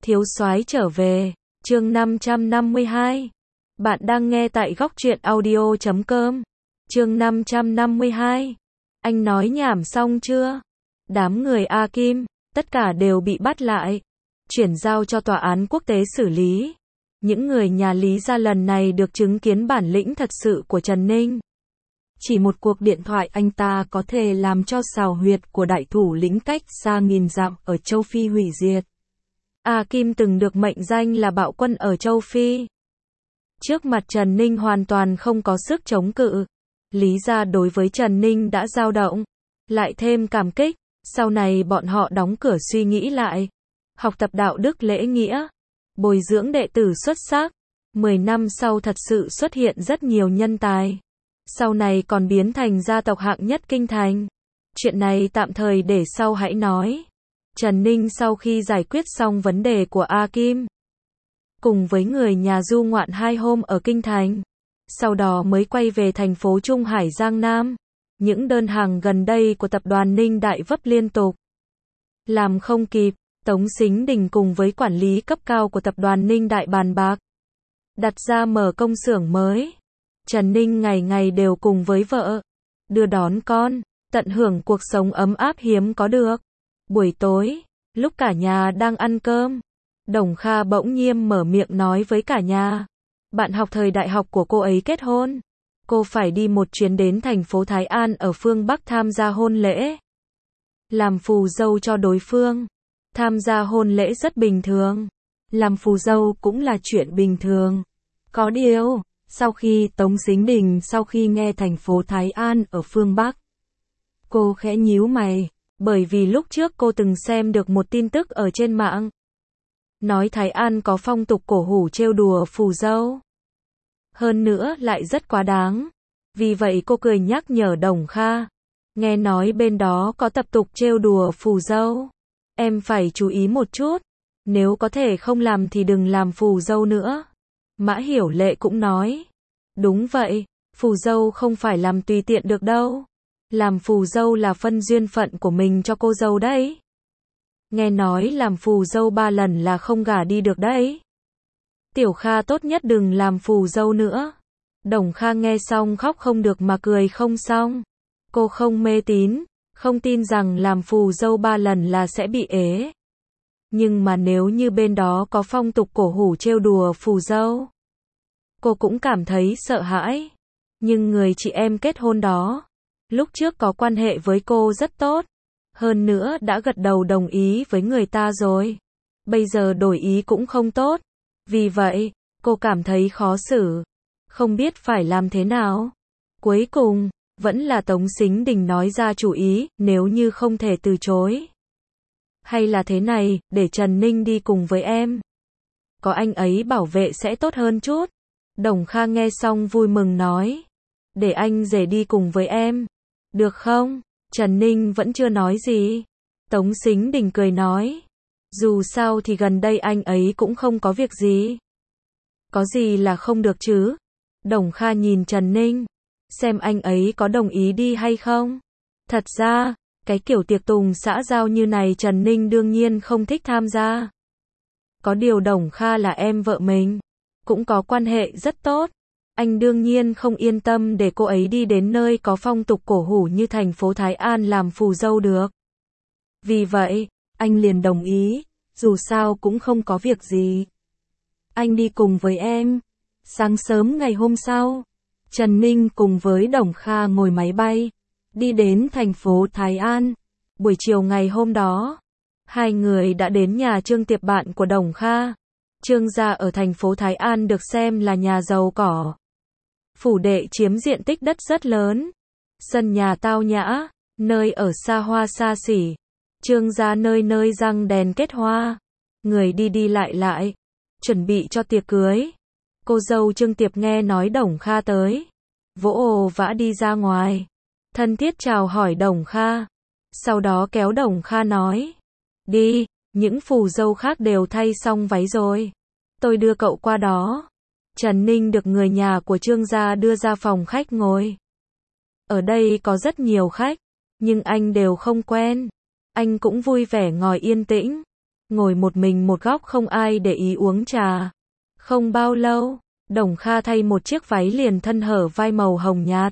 Thiếu soái trở về, chương 552. Bạn đang nghe tại góc truyện audio.com. Chương 552. Anh nói nhảm xong chưa? Đám người A Kim, tất cả đều bị bắt lại, chuyển giao cho tòa án quốc tế xử lý. Những người nhà Lý gia lần này được chứng kiến bản lĩnh thật sự của Trần Ninh. Chỉ một cuộc điện thoại anh ta có thể làm cho xào huyệt của đại thủ lĩnh cách xa nghìn dặm ở châu Phi hủy diệt. A Kim từng được mệnh danh là bạo quân ở châu Phi. Trước mặt Trần Ninh hoàn toàn không có sức chống cự. Lý gia đối với Trần Ninh đã dao động, lại thêm cảm kích. Sau này bọn họ đóng cửa suy nghĩ lại, học tập đạo đức lễ nghĩa, bồi dưỡng đệ tử xuất sắc. 10 năm sau thật sự xuất hiện rất nhiều nhân tài. Sau này còn biến thành gia tộc hạng nhất kinh thành. Chuyện này tạm thời để sau hãy nói. Trần Ninh sau khi giải quyết xong vấn đề của A Kim, cùng với người nhà du ngoạn 2 hôm ở kinh thành, sau đó mới quay về thành phố Trung Hải Giang Nam. Những đơn hàng gần đây của tập đoàn Ninh Đại vấp liên tục. Làm không kịp, Tống Sính Đình cùng với quản lý cấp cao của tập đoàn Ninh Đại bàn bạc, đặt ra mở công xưởng mới. Trần Ninh ngày ngày đều cùng với vợ, đưa đón con, tận hưởng cuộc sống ấm áp hiếm có được. Buổi tối, lúc cả nhà đang ăn cơm, Đồng Kha bỗng nhiên mở miệng nói với cả nhà. Bạn học thời đại học của cô ấy kết hôn. Cô phải đi một chuyến đến thành phố Thái An ở phương Bắc tham gia hôn lễ. Làm phù dâu cho đối phương. Tham gia hôn lễ rất bình thường. Làm phù dâu cũng là chuyện bình thường. Có điều, sau khi Tống Sính Đình sau khi nghe thành phố Thái An ở phương Bắc, cô khẽ nhíu mày, bởi vì lúc trước cô từng xem được một tin tức ở trên mạng. Nói Thái An có phong tục cổ hủ trêu đùa phù dâu. Hơn nữa lại rất quá đáng. Vì vậy cô cười nhắc nhở Đồng Kha. Nghe nói bên đó có tập tục trêu đùa phù dâu. Em phải chú ý một chút. Nếu có thể không làm thì đừng làm phù dâu nữa. Mã Hiểu Lệ cũng nói. Đúng vậy, phù dâu không phải làm tùy tiện được đâu. Làm phù dâu là phân duyên phận của mình cho cô dâu đấy. Nghe nói làm phù dâu 3 lần là không gả đi được đấy. Tiểu Kha tốt nhất đừng làm phù dâu nữa. Đồng Kha nghe xong khóc không được mà cười không xong. Cô không mê tín, không tin rằng làm phù dâu 3 lần là sẽ bị ế. Nhưng mà nếu như bên đó có phong tục cổ hủ trêu đùa phù dâu, cô cũng cảm thấy sợ hãi. Nhưng người chị em kết hôn đó, lúc trước có quan hệ với cô rất tốt. Hơn nữa đã gật đầu đồng ý với người ta rồi. Bây giờ đổi ý cũng không tốt. Vì vậy, cô cảm thấy khó xử. Không biết phải làm thế nào. Cuối cùng, vẫn là Tống Sính Đình nói ra chủ ý, nếu như không thể từ chối. Hay là thế này, để Trần Ninh đi cùng với em. Có anh ấy bảo vệ sẽ tốt hơn chút. Đồng Kha nghe xong vui mừng nói. Để anh rể đi cùng với em. Được không? Trần Ninh vẫn chưa nói gì. Tống Sính Đình cười nói. Dù sao thì gần đây anh ấy cũng không có việc gì. Có gì là không được chứ? Đồng Kha nhìn Trần Ninh, xem anh ấy có đồng ý đi hay không. Thật ra, cái kiểu tiệc tùng xã giao như này Trần Ninh đương nhiên không thích tham gia. Có điều Đồng Kha là em vợ mình, cũng có quan hệ rất tốt. Anh đương nhiên không yên tâm để cô ấy đi đến nơi có phong tục cổ hủ như thành phố Thái An làm phù dâu được. Vì vậy, anh liền đồng ý, dù sao cũng không có việc gì. Anh đi cùng với em. Sáng sớm ngày hôm sau, Trần Ninh cùng với Đồng Kha ngồi máy bay, đi đến thành phố Thái An. Buổi chiều ngày hôm đó, hai người đã đến nhà Trương Tiệp bạn của Đồng Kha. Trương gia ở thành phố Thái An được xem là nhà giàu có. Phủ đệ chiếm diện tích đất rất lớn. Sân nhà tao nhã, nơi ở xa hoa xa xỉ. Trương gia nơi nơi răng đèn kết hoa. Người đi đi lại lại, chuẩn bị cho tiệc cưới. Cô dâu Trương Tiệp nghe nói Đồng Kha tới, vỗ ồ vã đi ra ngoài, thân thiết chào hỏi Đồng Kha. Sau đó kéo Đồng Kha nói. Đi, những phù dâu khác đều thay xong váy rồi. Tôi đưa cậu qua đó. Trần Ninh được người nhà của Trương gia đưa ra phòng khách ngồi. Ở đây có rất nhiều khách, nhưng anh đều không quen. Anh cũng vui vẻ ngồi yên tĩnh. ngồi một mình một góc không ai để ý uống trà. Không bao lâu, Đồng Kha thay một chiếc váy liền thân hở vai màu hồng nhạt.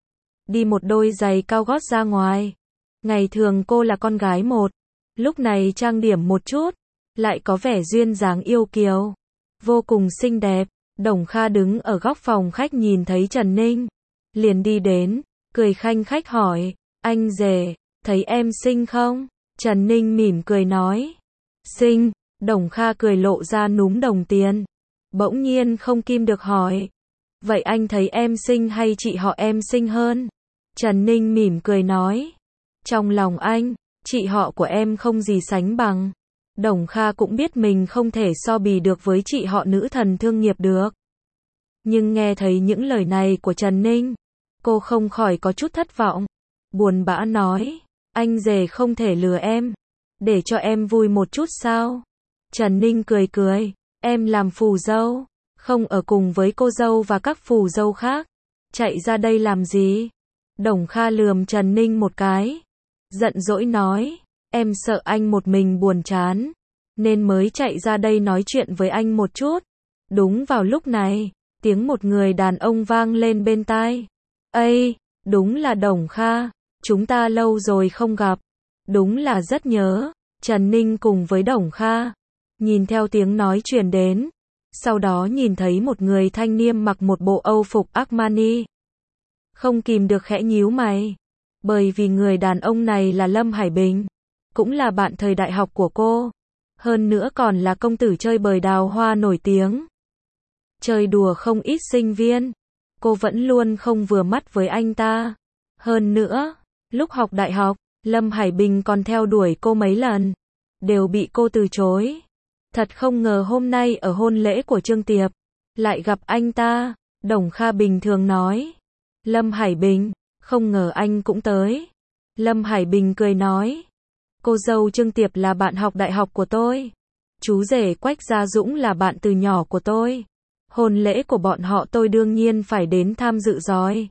Đi một đôi giày cao gót ra ngoài. Ngày thường cô là con gái một, lúc này trang điểm một chút, lại có vẻ duyên dáng yêu kiều, vô cùng xinh đẹp. Đồng Kha đứng ở góc phòng khách nhìn thấy Trần Ninh, liền đi đến, cười khanh khách hỏi, anh rể, thấy em xinh không? Trần Ninh mỉm cười nói, xinh. Đồng Kha cười lộ ra núm đồng tiền, bỗng nhiên không kim được hỏi, vậy anh thấy em xinh hay chị họ em xinh hơn? Trần Ninh mỉm cười nói, trong lòng anh, chị họ của em không gì sánh bằng. Đồng Kha cũng biết mình không thể so bì được với chị họ nữ thần thương nghiệp được. Nhưng nghe thấy những lời này của Trần Ninh, cô không khỏi có chút thất vọng. Buồn bã nói, anh rể không thể lừa em, để cho em vui một chút sao? Trần Ninh cười cười, em làm phù dâu, không ở cùng với cô dâu và các phù dâu khác, chạy ra đây làm gì? Đồng Kha lườm Trần Ninh một cái, giận dỗi nói, em sợ anh một mình buồn chán, nên mới chạy ra đây nói chuyện với anh một chút. Đúng vào lúc này, tiếng một người đàn ông vang lên bên tai. Ây, đúng là Đồng Kha, chúng ta lâu rồi không gặp, đúng là rất nhớ. Trần Ninh cùng với Đồng Kha, nhìn theo tiếng nói truyền đến, sau đó nhìn thấy một người thanh niên mặc một bộ âu phục Armani. Không kìm được khẽ nhíu mày, bởi vì người đàn ông này là Lâm Hải Bình, cũng là bạn thời đại học của cô, hơn nữa còn là công tử chơi bời đào hoa nổi tiếng. Chơi đùa không ít sinh viên, cô vẫn luôn không vừa mắt với anh ta. Hơn nữa, lúc học đại học, Lâm Hải Bình còn theo đuổi cô mấy lần, đều bị cô từ chối. Thật không ngờ hôm nay ở hôn lễ của Trương Tiệp, lại gặp anh ta. Đồng Kha bình thường nói, Lâm Hải Bình, không ngờ anh cũng tới. Lâm Hải Bình cười nói, cô dâu Trương Tiệp là bạn học đại học của tôi, chú rể Quách Gia Dũng là bạn từ nhỏ của tôi. Hôn lễ của bọn họ tôi đương nhiên phải đến tham dự rồi.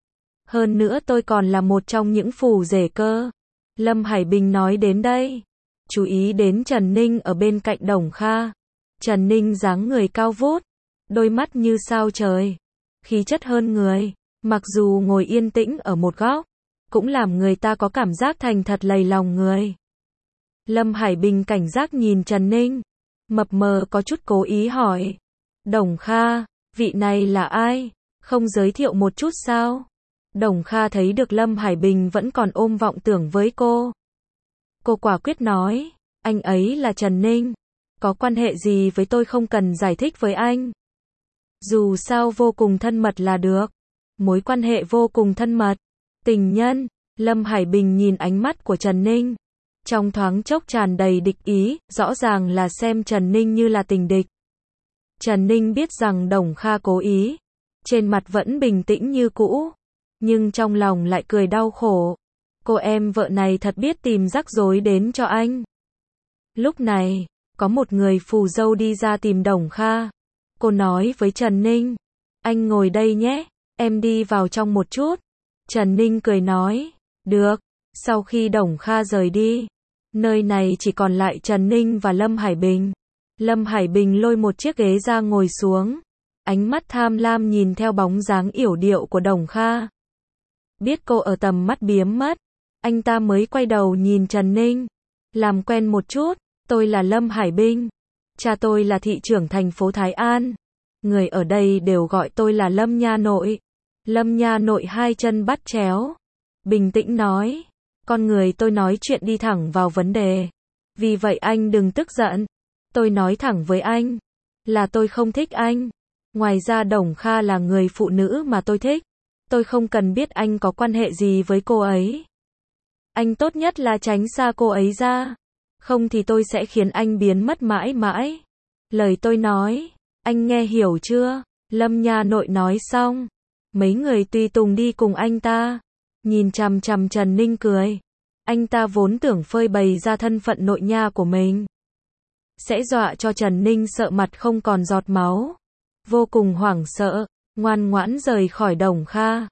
Hơn nữa tôi còn là một trong những phù rể cơ. Lâm Hải Bình nói đến đây, chú ý đến Trần Ninh ở bên cạnh Đồng Kha. Trần Ninh dáng người cao vút, đôi mắt như sao trời, khí chất hơn người, mặc dù ngồi yên tĩnh ở một góc, cũng làm người ta có cảm giác thành thật lầy lòng người. Lâm Hải Bình cảnh giác nhìn Trần Ninh, mập mờ có chút cố ý hỏi, Đồng Kha, vị này là ai? Không giới thiệu một chút sao? Đồng Kha thấy được Lâm Hải Bình vẫn còn ôm vọng tưởng với cô. Cô quả quyết nói, anh ấy là Trần Ninh, có quan hệ gì với tôi không cần giải thích với anh. Dù sao vô cùng thân mật là được, mối quan hệ vô cùng thân mật, tình nhân. Lâm Hải Bình nhìn ánh mắt của Trần Ninh, trong thoáng chốc tràn đầy địch ý, rõ ràng là xem Trần Ninh như là tình địch. Trần Ninh biết rằng Đồng Kha cố ý, trên mặt vẫn bình tĩnh như cũ, nhưng trong lòng lại cười đau khổ. Cô em vợ này thật biết tìm rắc rối đến cho anh. Lúc này, có một người phù dâu đi ra tìm Đồng Kha. Cô nói với Trần Ninh, anh ngồi đây nhé, em đi vào trong một chút. Trần Ninh cười nói, được. Sau khi Đồng Kha rời đi, nơi này chỉ còn lại Trần Ninh và Lâm Hải Bình. Lâm Hải Bình lôi một chiếc ghế ra ngồi xuống, ánh mắt tham lam nhìn theo bóng dáng yểu điệu của Đồng Kha. Biết cô ở tầm mắt biếm mất, anh ta mới quay đầu nhìn Trần Ninh, làm quen một chút, tôi là Lâm Hải Bình, cha tôi là thị trưởng thành phố Thái An, người ở đây đều gọi tôi là Lâm nha nội. Lâm nha nội hai chân bắt chéo, bình tĩnh nói, con người tôi nói chuyện đi thẳng vào vấn đề, vì vậy anh đừng tức giận. Tôi nói thẳng với anh, là tôi không thích anh. Ngoài ra Đồng Kha là người phụ nữ mà tôi thích. Tôi không cần biết anh có quan hệ gì với cô ấy. Anh tốt nhất là tránh xa cô ấy ra. Không thì tôi sẽ khiến anh biến mất mãi mãi. Lời tôi nói, anh nghe hiểu chưa? Lâm nha nội nói xong, mấy người tùy tùng đi cùng anh ta, nhìn chằm chằm Trần Ninh cười. Anh ta vốn tưởng phơi bày ra thân phận nội nha của mình sẽ dọa cho Trần Ninh sợ mặt không còn giọt máu, vô cùng hoảng sợ, ngoan ngoãn rời khỏi Đồng Kha.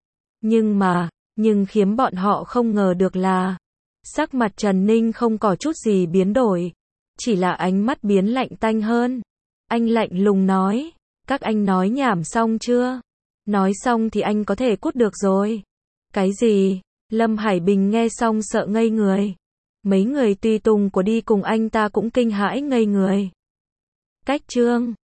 Nhưng khiến bọn họ không ngờ được là, sắc mặt Trần Ninh không có chút gì biến đổi, chỉ là ánh mắt biến lạnh tanh hơn. Anh lạnh lùng nói, các anh nói nhảm xong chưa? Nói xong thì anh có thể cút được rồi. Cái gì? Lâm Hải Bình nghe xong sợ ngây người. Mấy người tùy tùng của đi cùng anh ta cũng kinh hãi ngây người. Cách Trương